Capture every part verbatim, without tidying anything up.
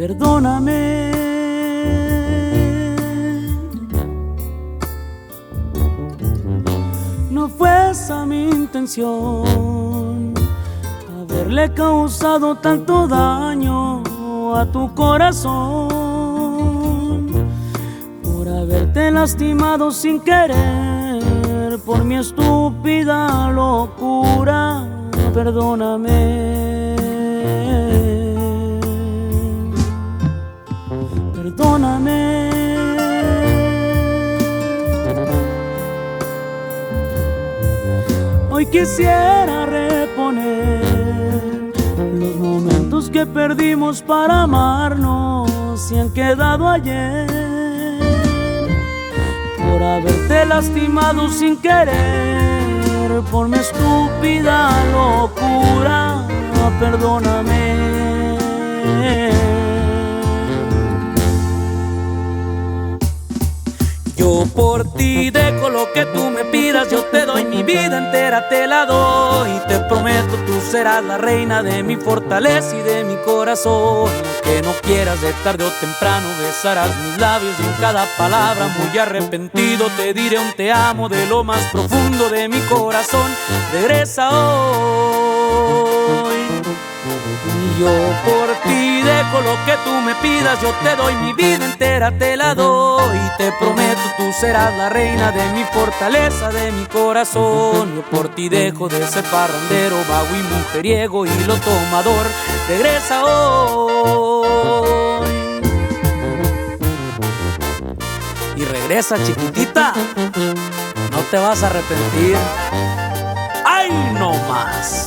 perdóname. No fue esa mi intención, haberle causado tanto daño a tu corazón, por haberte lastimado sin querer, por mi estúpida locura, perdóname. Perdóname. Hoy quisiera reponer los momentos que perdimos para amarnos y han quedado ayer, por haberte lastimado sin querer, por mi estúpida locura, perdóname. Yo por ti dejo lo que tú me pidas, yo te doy mi vida entera, te la doy. Y te prometo, tú serás la reina de mi fortaleza y de mi corazón. Que no quieras, de tarde o temprano besarás mis labios y en cada palabra muy arrepentido te diré un te amo de lo más profundo de mi corazón. Regresa hoy. Y yo por ti dejo lo que tú me pidas, yo te doy mi vida entera, te la doy. Y te prometo, tú serás la reina de mi fortaleza, de mi corazón. Yo por ti dejo de ser parrandero, vago y mujeriego y lo tomador. Regresa hoy. Y regresa, chiquitita, no te vas a arrepentir. ¡Ay, no más!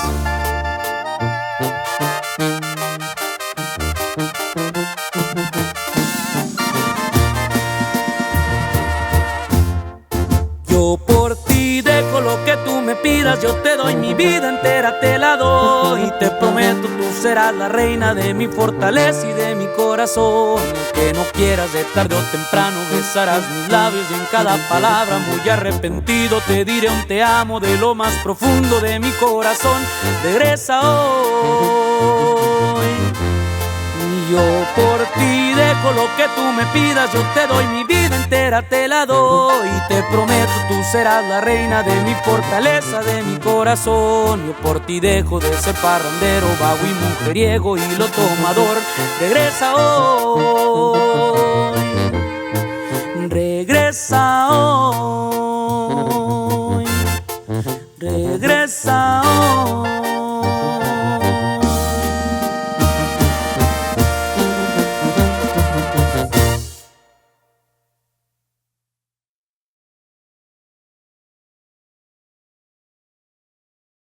Yo por ti dejo lo que tú me pidas, yo te doy mi vida entera, te la doy. Y te prometo, tú serás la reina de mi fortaleza y de mi corazón. Que no quieras, de tarde o temprano besarás mis labios y en cada palabra muy arrepentido te diré un te amo de lo más profundo de mi corazón. Regresa hoy. Y yo por ti dejo lo que tú me pidas, yo te doy mi vida entera, te la doy. Y te prometo, tú serás la reina de mi fortaleza, de mi corazón. Yo por ti dejo de ser parrandero, vago y mujeriego y lo tomador. Regresa hoy. Regresa hoy. Regresa hoy.